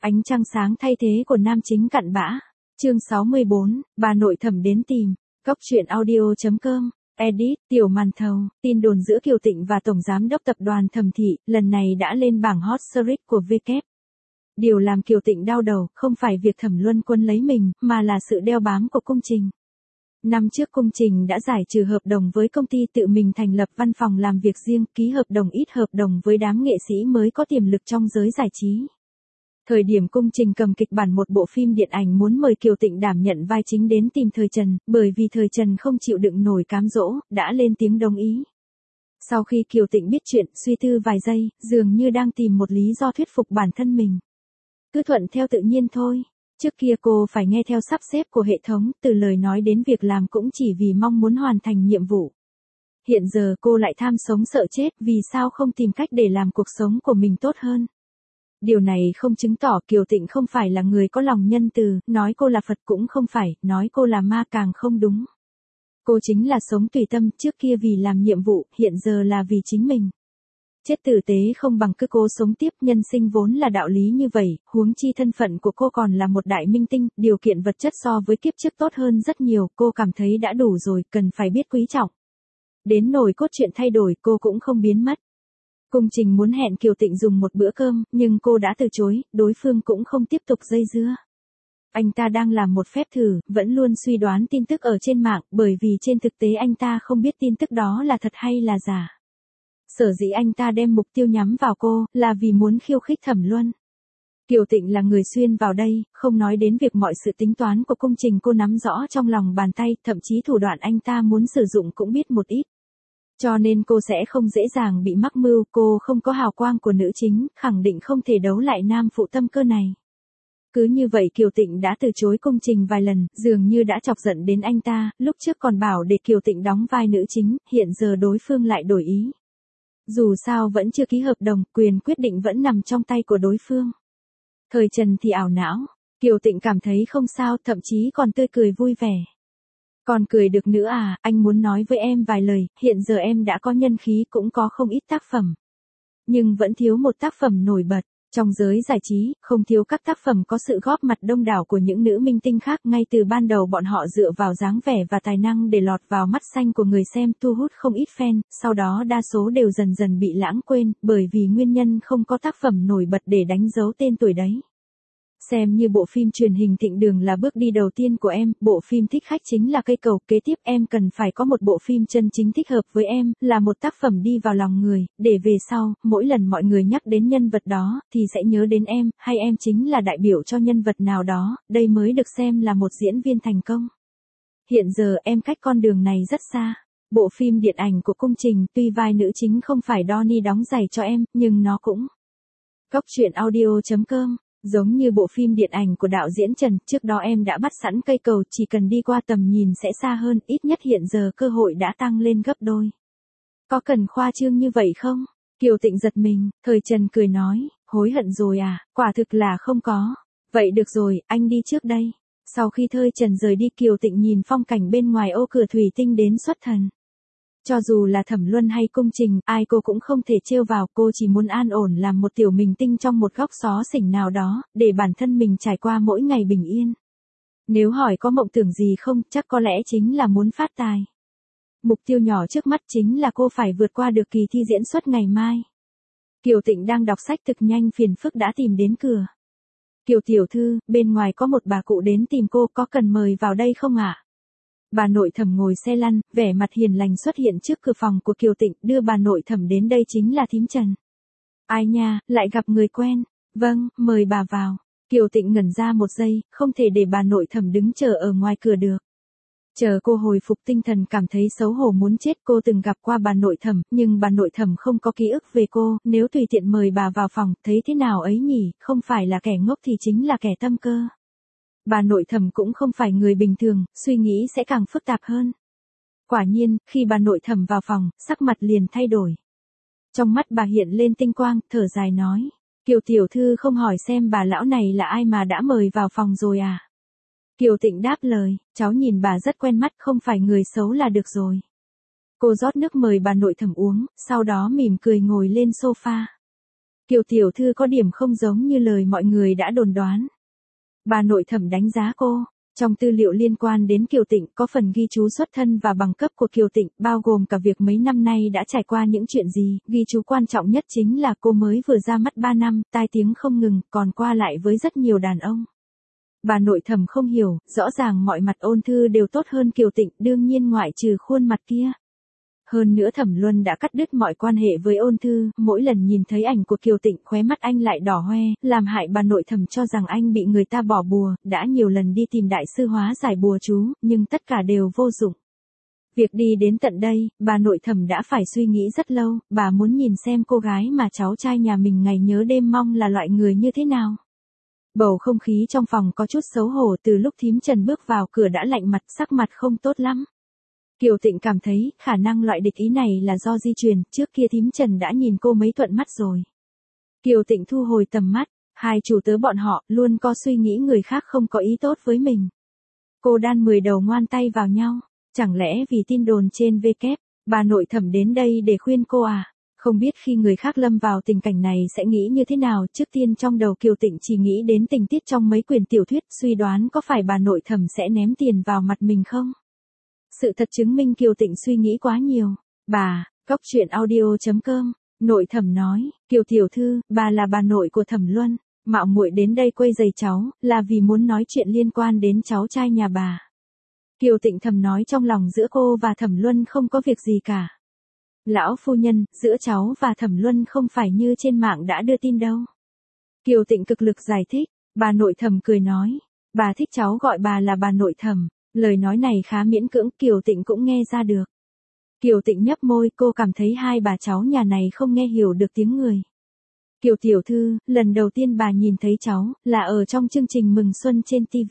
Ánh trăng sáng thay thế của nam chính cặn bã. Chương 64, bà nội thẩm đến tìm. Góc truyện audio.com. Edit, Tiểu Màn Thầu. Tin đồn giữa Kiều Tịnh và Tổng Giám đốc Tập đoàn Thẩm Thị, lần này đã lên bảng hot search của WK. Điều làm Kiều Tịnh đau đầu, không phải việc Thẩm Luân Quân lấy mình, mà là sự đeo bám của Cung Trình. Năm trước Cung Trình đã giải trừ hợp đồng với công ty tự mình thành lập văn phòng làm việc riêng, ký hợp đồng ít hợp đồng với đám nghệ sĩ mới có tiềm lực trong giới giải trí. Thời điểm Cung Trình cầm kịch bản một bộ phim điện ảnh muốn mời Kiều Tịnh đảm nhận vai chính đến tìm Thời Trần, bởi vì Thời Trần không chịu đựng nổi cám dỗ, đã lên tiếng đồng ý. Sau khi Kiều Tịnh biết chuyện, suy tư vài giây, dường như đang tìm một lý do thuyết phục bản thân mình. Cứ thuận theo tự nhiên thôi. Trước kia cô phải nghe theo sắp xếp của hệ thống, từ lời nói đến việc làm cũng chỉ vì mong muốn hoàn thành nhiệm vụ. Hiện giờ cô lại tham sống sợ chết, vì sao không tìm cách để làm cuộc sống của mình tốt hơn. Điều này không chứng tỏ Kiều Tịnh không phải là người có lòng nhân từ, nói cô là Phật cũng không phải, nói cô là ma càng không đúng. Cô chính là sống tùy tâm, trước kia vì làm nhiệm vụ, hiện giờ là vì chính mình. Chết tử tế không bằng cứ cố sống tiếp, nhân sinh vốn là đạo lý như vậy, huống chi thân phận của cô còn là một đại minh tinh, điều kiện vật chất so với kiếp trước tốt hơn rất nhiều, cô cảm thấy đã đủ rồi, cần phải biết quý trọng. Đến nỗi cốt truyện thay đổi cô cũng không biến mất. Cung Trình muốn hẹn Kiều Tịnh dùng một bữa cơm, nhưng cô đã từ chối, đối phương cũng không tiếp tục dây dưa. Anh ta đang làm một phép thử, vẫn luôn suy đoán tin tức ở trên mạng, bởi vì trên thực tế anh ta không biết tin tức đó là thật hay là giả. Sở dĩ anh ta đem mục tiêu nhắm vào cô, là vì muốn khiêu khích Thẩm Luân. Kiều Tịnh là người xuyên vào đây, không nói đến việc mọi sự tính toán của Cung Trình cô nắm rõ trong lòng bàn tay, thậm chí thủ đoạn anh ta muốn sử dụng cũng biết một ít. Cho nên cô sẽ không dễ dàng bị mắc mưu, cô không có hào quang của nữ chính, khẳng định không thể đấu lại nam phụ tâm cơ này. Cứ như vậy Kiều Tịnh đã từ chối Cung Trình vài lần, dường như đã chọc giận đến anh ta, lúc trước còn bảo để Kiều Tịnh đóng vai nữ chính, hiện giờ đối phương lại đổi ý. Dù sao vẫn chưa ký hợp đồng, quyền quyết định vẫn nằm trong tay của đối phương. Thời Trần thì ảo não, Kiều Tịnh cảm thấy không sao, thậm chí còn tươi cười vui vẻ. Còn cười được nữa à, anh muốn nói với em vài lời, hiện giờ em đã có nhân khí cũng có không ít tác phẩm. Nhưng vẫn thiếu một tác phẩm nổi bật. Trong giới giải trí, không thiếu các tác phẩm có sự góp mặt đông đảo của những nữ minh tinh khác, ngay từ ban đầu bọn họ dựa vào dáng vẻ và tài năng để lọt vào mắt xanh của người xem, thu hút không ít fan, sau đó đa số đều dần dần bị lãng quên, bởi vì nguyên nhân không có tác phẩm nổi bật để đánh dấu tên tuổi đấy. Xem như bộ phim truyền hình Thịnh Đường là bước đi đầu tiên của em, bộ phim thích khách chính là cây cầu, kế tiếp em cần phải có một bộ phim chân chính thích hợp với em, là một tác phẩm đi vào lòng người, để về sau, mỗi lần mọi người nhắc đến nhân vật đó, thì sẽ nhớ đến em, hay em chính là đại biểu cho nhân vật nào đó, đây mới được xem là một diễn viên thành công. Hiện giờ em cách con đường này rất xa. Bộ phim điện ảnh của Cung Trình, tuy vai nữ chính không phải Donnie đóng giày cho em, nhưng nó cũng. Góc truyện audio.com. Giống như bộ phim điện ảnh của đạo diễn Trần, trước đó em đã bắt sẵn cây cầu, chỉ cần đi qua tầm nhìn sẽ xa hơn, ít nhất hiện giờ cơ hội đã tăng lên gấp đôi. Có cần khoa trương như vậy không? Kiều Tịnh giật mình, Thời Trần cười nói, hối hận rồi à, quả thực là không có. Vậy được rồi, anh đi trước đây. Sau khi Thời Trần rời đi Kiều Tịnh nhìn phong cảnh bên ngoài ô cửa thủy tinh đến xuất thần. Cho dù là Thẩm Luân hay Cung Trình, ai cô cũng không thể trêu vào, cô chỉ muốn an ổn làm một tiểu minh tinh trong một góc xó xỉnh nào đó, để bản thân mình trải qua mỗi ngày bình yên. Nếu hỏi có mộng tưởng gì không, chắc có lẽ chính là muốn phát tài. Mục tiêu nhỏ trước mắt chính là cô phải vượt qua được kỳ thi diễn xuất ngày mai. Kiều Tịnh đang đọc sách thực nhanh phiền phức đã tìm đến cửa. Kiều tiểu thư, bên ngoài có một bà cụ đến tìm cô, có cần mời vào đây không ạ? Bà nội Thẩm ngồi xe lăn, vẻ mặt hiền lành xuất hiện trước cửa phòng của Kiều Tịnh, đưa bà nội Thẩm đến đây chính là thím Trần. Ai nha, lại gặp người quen. Vâng, mời bà vào. Kiều Tịnh ngẩn ra một giây, không thể để bà nội Thẩm đứng chờ ở ngoài cửa được. Chờ cô hồi phục tinh thần cảm thấy xấu hổ muốn chết, cô từng gặp qua bà nội Thẩm, nhưng bà nội Thẩm không có ký ức về cô, nếu tùy tiện mời bà vào phòng, thấy thế nào ấy nhỉ, không phải là kẻ ngốc thì chính là kẻ tâm cơ. Bà nội Thẩm cũng không phải người bình thường, suy nghĩ sẽ càng phức tạp hơn. Quả nhiên, khi bà nội Thẩm vào phòng, sắc mặt liền thay đổi. Trong mắt bà hiện lên tinh quang, thở dài nói, Kiều tiểu thư không hỏi xem bà lão này là ai mà đã mời vào phòng rồi à? Kiều Tịnh đáp lời, cháu nhìn bà rất quen mắt, không phải người xấu là được rồi. Cô rót nước mời bà nội Thẩm uống, sau đó mỉm cười ngồi lên sofa. Kiều tiểu thư có điểm không giống như lời mọi người đã đồn đoán. Bà nội thẩm đánh giá cô. Trong tư liệu liên quan đến Kiều Tịnh có phần ghi chú xuất thân và bằng cấp của Kiều Tịnh, bao gồm cả việc mấy năm nay đã trải qua những chuyện gì. Ghi chú quan trọng nhất chính là cô mới vừa ra mắt 3 năm, tai tiếng không ngừng, còn qua lại với rất nhiều đàn ông. Bà nội thẩm không hiểu, rõ ràng mọi mặt Ôn Thư đều tốt hơn Kiều Tịnh, đương nhiên ngoại trừ khuôn mặt kia. Hơn nữa Thẩm Luân đã cắt đứt mọi quan hệ với Ôn Thư, mỗi lần nhìn thấy ảnh của Kiều Tịnh khóe mắt anh lại đỏ hoe, làm hại bà nội thẩm cho rằng anh bị người ta bỏ bùa, đã nhiều lần đi tìm đại sư hóa giải bùa chú, nhưng tất cả đều vô dụng. Việc đi đến tận đây, bà nội thẩm đã phải suy nghĩ rất lâu, bà muốn nhìn xem cô gái mà cháu trai nhà mình ngày nhớ đêm mong là loại người như thế nào. Bầu không khí trong phòng có chút xấu hổ, từ lúc thím Trần bước vào cửa đã lạnh mặt, sắc mặt không tốt lắm. Kiều Tịnh cảm thấy, khả năng loại địch ý này là do di truyền, trước kia thím Trần đã nhìn cô mấy thuận mắt rồi. Kiều Tịnh thu hồi tầm mắt, hai chủ tớ bọn họ, luôn có suy nghĩ người khác không có ý tốt với mình. Cô đan 10 đầu ngoan tay vào nhau, chẳng lẽ vì tin đồn trên WK, bà nội thẩm đến đây để khuyên cô à? Không biết khi người khác lâm vào tình cảnh này sẽ nghĩ như thế nào, trước tiên trong đầu Kiều Tịnh chỉ nghĩ đến tình tiết trong mấy quyển tiểu thuyết, suy đoán có phải bà nội thẩm sẽ ném tiền vào mặt mình không? Sự thật chứng minh Kiều Tịnh suy nghĩ quá nhiều. Bà, Cóc Truyện Audio.com, nội thẩm nói, Kiều tiểu thư, bà là bà nội của Thẩm Luân, mạo muội đến đây quấy rầy cháu, là vì muốn nói chuyện liên quan đến cháu trai nhà bà. Kiều Tịnh thầm nói trong lòng giữa cô và Thẩm Luân không có việc gì cả. Lão phu nhân, giữa cháu và Thẩm Luân không phải như trên mạng đã đưa tin đâu. Kiều Tịnh cực lực giải thích, bà nội thẩm cười nói, bà thích cháu gọi bà là bà nội thẩm. Lời nói này khá miễn cưỡng, Kiều Tịnh cũng nghe ra được. Kiều Tịnh nhấp môi, cô cảm thấy hai bà cháu nhà này không nghe hiểu được tiếng người. Kiều tiểu thư, lần đầu tiên bà nhìn thấy cháu, là ở trong chương trình Mừng Xuân trên TV.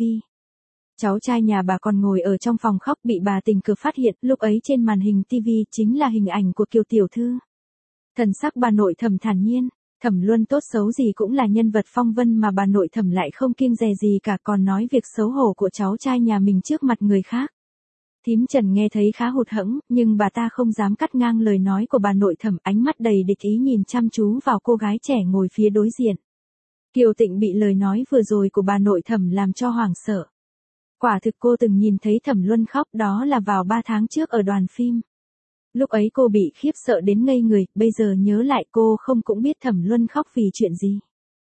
Cháu trai nhà bà còn ngồi ở trong phòng khóc bị bà tình cờ phát hiện, lúc ấy trên màn hình TV chính là hình ảnh của Kiều tiểu thư. Thần sắc bà nội thẩm thản nhiên. Thẩm Luân tốt xấu gì cũng là nhân vật phong vân mà bà nội thẩm lại không kiêng dè gì cả, còn nói việc xấu hổ của cháu trai nhà mình trước mặt người khác. Thím Trần nghe thấy khá hụt hẫng, nhưng bà ta không dám cắt ngang lời nói của bà nội thẩm, ánh mắt đầy địch ý nhìn chăm chú vào cô gái trẻ ngồi phía đối diện. Kiều Tịnh bị lời nói vừa rồi của bà nội thẩm làm cho hoảng sợ. Quả thực cô từng nhìn thấy Thẩm Luân khóc, đó là vào 3 tháng trước ở đoàn phim. Lúc ấy cô bị khiếp sợ đến ngây người, bây giờ nhớ lại cô không cũng biết Thẩm Luân khóc vì chuyện gì.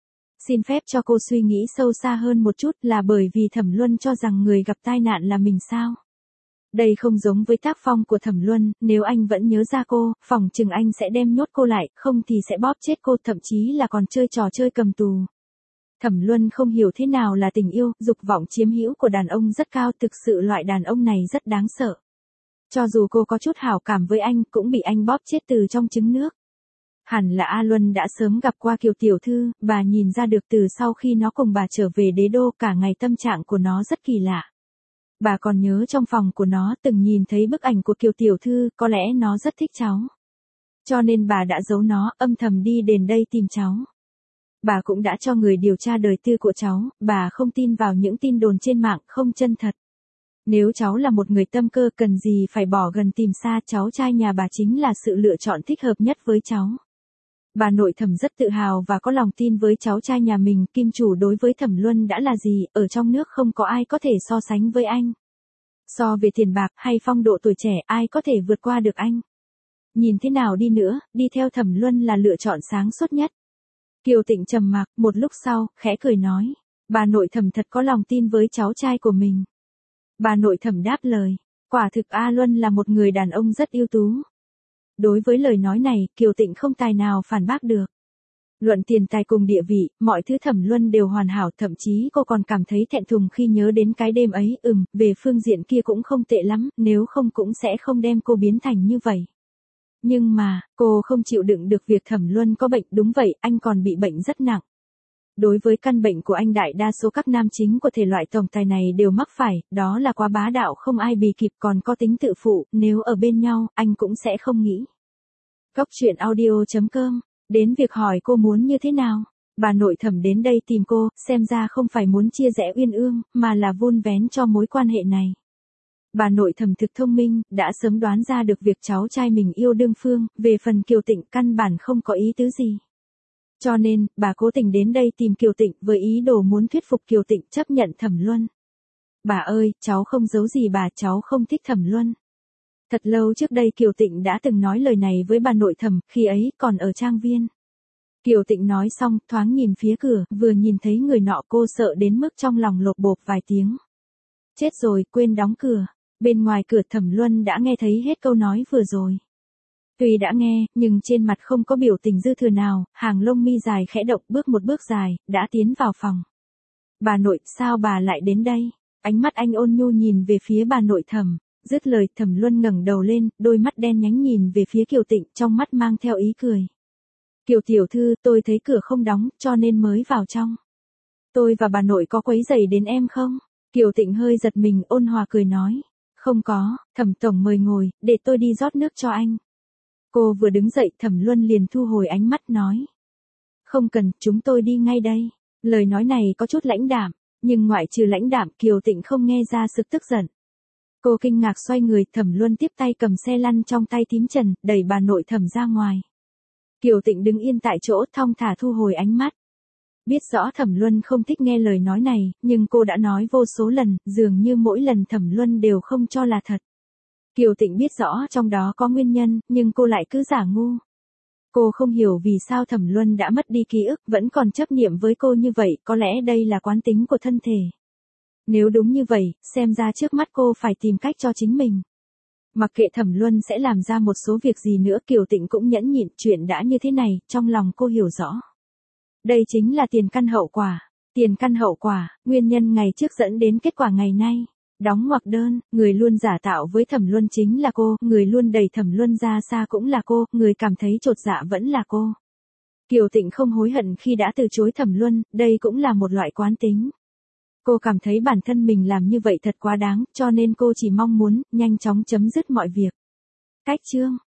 Xin phép cho cô suy nghĩ sâu xa hơn một chút, là bởi vì Thẩm Luân cho rằng người gặp tai nạn là mình sao? Đây không giống với tác phong của Thẩm Luân, nếu anh vẫn nhớ ra cô, phỏng chừng anh sẽ đem nhốt cô lại, không thì sẽ bóp chết cô, thậm chí là còn chơi trò chơi cầm tù. Thẩm Luân không hiểu thế nào là tình yêu, dục vọng chiếm hữu của đàn ông rất cao, thực sự loại đàn ông này rất đáng sợ. Cho dù cô có chút hảo cảm với anh, cũng bị anh bóp chết từ trong trứng nước. Hẳn là A Luân đã sớm gặp qua Kiều tiểu thư, bà nhìn ra được từ sau khi nó cùng bà trở về đế đô, cả ngày tâm trạng của nó rất kỳ lạ. Bà còn nhớ trong phòng của nó từng nhìn thấy bức ảnh của Kiều tiểu thư, có lẽ nó rất thích cháu. Cho nên bà đã giấu nó, âm thầm đi đến đây tìm cháu. Bà cũng đã cho người điều tra đời tư của cháu, bà không tin vào những tin đồn trên mạng không chân thật. Nếu cháu là một người tâm cơ, cần gì phải bỏ gần tìm xa, cháu trai nhà bà chính là sự lựa chọn thích hợp nhất với cháu. Bà nội thẩm rất tự hào và có lòng tin với cháu trai nhà mình, kim chủ đối với Thẩm Luân đã là gì, ở trong nước không có ai có thể so sánh với anh. So về tiền bạc hay phong độ tuổi trẻ, ai có thể vượt qua được anh. Nhìn thế nào đi nữa, đi theo Thẩm Luân là lựa chọn sáng suốt nhất. Kiều Tịnh trầm mặc, một lúc sau, khẽ cười nói, bà nội thẩm thật có lòng tin với cháu trai của mình. Bà nội thẩm đáp lời, quả thực A Luân là một người đàn ông rất ưu tú. Đối với lời nói này, Kiều Tịnh không tài nào phản bác được. Luận tiền tài cùng địa vị, mọi thứ Thẩm Luân đều hoàn hảo, thậm chí cô còn cảm thấy thẹn thùng khi nhớ đến cái đêm ấy, về phương diện kia cũng không tệ lắm, nếu không cũng sẽ không đem cô biến thành như vậy. Nhưng mà, cô không chịu đựng được việc Thẩm Luân có bệnh, đúng vậy, anh còn bị bệnh rất nặng. Đối với căn bệnh của anh, đại đa số các nam chính của thể loại tổng tài này đều mắc phải, đó là quá bá đạo không ai bì kịp, còn có tính tự phụ, nếu ở bên nhau, anh cũng sẽ không nghĩ. Cóc Truyện Audio.com, đến việc hỏi cô muốn như thế nào, bà nội thẩm đến đây tìm cô, xem ra không phải muốn chia rẽ uyên ương, mà là vun vén cho mối quan hệ này. Bà nội thẩm thực thông minh, đã sớm đoán ra được việc cháu trai mình yêu đương phương, về phần Kiều Tịnh căn bản không có ý tứ gì. Cho nên, bà cố tình đến đây tìm Kiều Tịnh với ý đồ muốn thuyết phục Kiều Tịnh chấp nhận Thẩm Luân. Bà ơi, cháu không giấu gì bà, cháu không thích Thẩm Luân. Thật lâu trước đây Kiều Tịnh đã từng nói lời này với bà nội Thẩm, khi ấy còn ở trang viên. Kiều Tịnh nói xong, thoáng nhìn phía cửa, vừa nhìn thấy người nọ cô sợ đến mức trong lòng lột bột vài tiếng. Chết rồi, quên đóng cửa. Bên ngoài cửa Thẩm Luân đã nghe thấy hết câu nói vừa rồi. Tuy đã nghe, nhưng trên mặt không có biểu tình dư thừa nào, hàng lông mi dài khẽ động bước một bước dài, đã tiến vào phòng. Bà nội, sao bà lại đến đây? Ánh mắt anh ôn nhu nhìn về phía bà nội Thẩm. Dứt lời Thẩm Luân ngẩng đầu lên, đôi mắt đen nhánh nhìn về phía Kiều Tịnh, trong mắt mang theo ý cười. Kiều tiểu thư, tôi thấy cửa không đóng, cho nên mới vào trong. Tôi và bà nội có quấy rầy đến em không? Kiều Tịnh hơi giật mình, ôn hòa cười nói. Không có, Thẩm tổng mời ngồi, để tôi đi rót nước cho anh. Cô vừa đứng dậy, Thẩm Luân liền thu hồi ánh mắt nói. Không cần, chúng tôi đi ngay đây. Lời nói này có chút lãnh đạm, nhưng ngoại trừ lãnh đạm, Kiều Tịnh không nghe ra sự tức giận. Cô kinh ngạc xoay người, Thẩm Luân tiếp tay cầm xe lăn trong tay tím trần, đẩy bà nội Thẩm ra ngoài. Kiều Tịnh đứng yên tại chỗ, thong thả thu hồi ánh mắt. Biết rõ Thẩm Luân không thích nghe lời nói này, nhưng cô đã nói vô số lần, dường như mỗi lần Thẩm Luân đều không cho là thật. Kiều Tịnh biết rõ trong đó có nguyên nhân, nhưng cô lại cứ giả ngu. Cô không hiểu vì sao Thẩm Luân đã mất đi ký ức, vẫn còn chấp niệm với cô như vậy, có lẽ đây là quán tính của thân thể. Nếu đúng như vậy, xem ra trước mắt cô phải tìm cách cho chính mình. Mặc kệ Thẩm Luân sẽ làm ra một số việc gì nữa, Kiều Tịnh cũng nhẫn nhịn, chuyện đã như thế này, trong lòng cô hiểu rõ. Đây chính là tiền căn hậu quả. Tiền căn hậu quả, nguyên nhân ngày trước dẫn đến kết quả ngày nay. Đóng ngoặc đơn, người luôn giả tạo với Thẩm Luân chính là cô, người luôn đẩy Thẩm Luân ra xa cũng là cô, người cảm thấy chột dạ vẫn là cô. Kiều Tịnh không hối hận khi đã từ chối Thẩm Luân, đây cũng là một loại quán tính. Cô cảm thấy bản thân mình làm như vậy thật quá đáng, cho nên cô chỉ mong muốn nhanh chóng chấm dứt mọi việc. Cách chương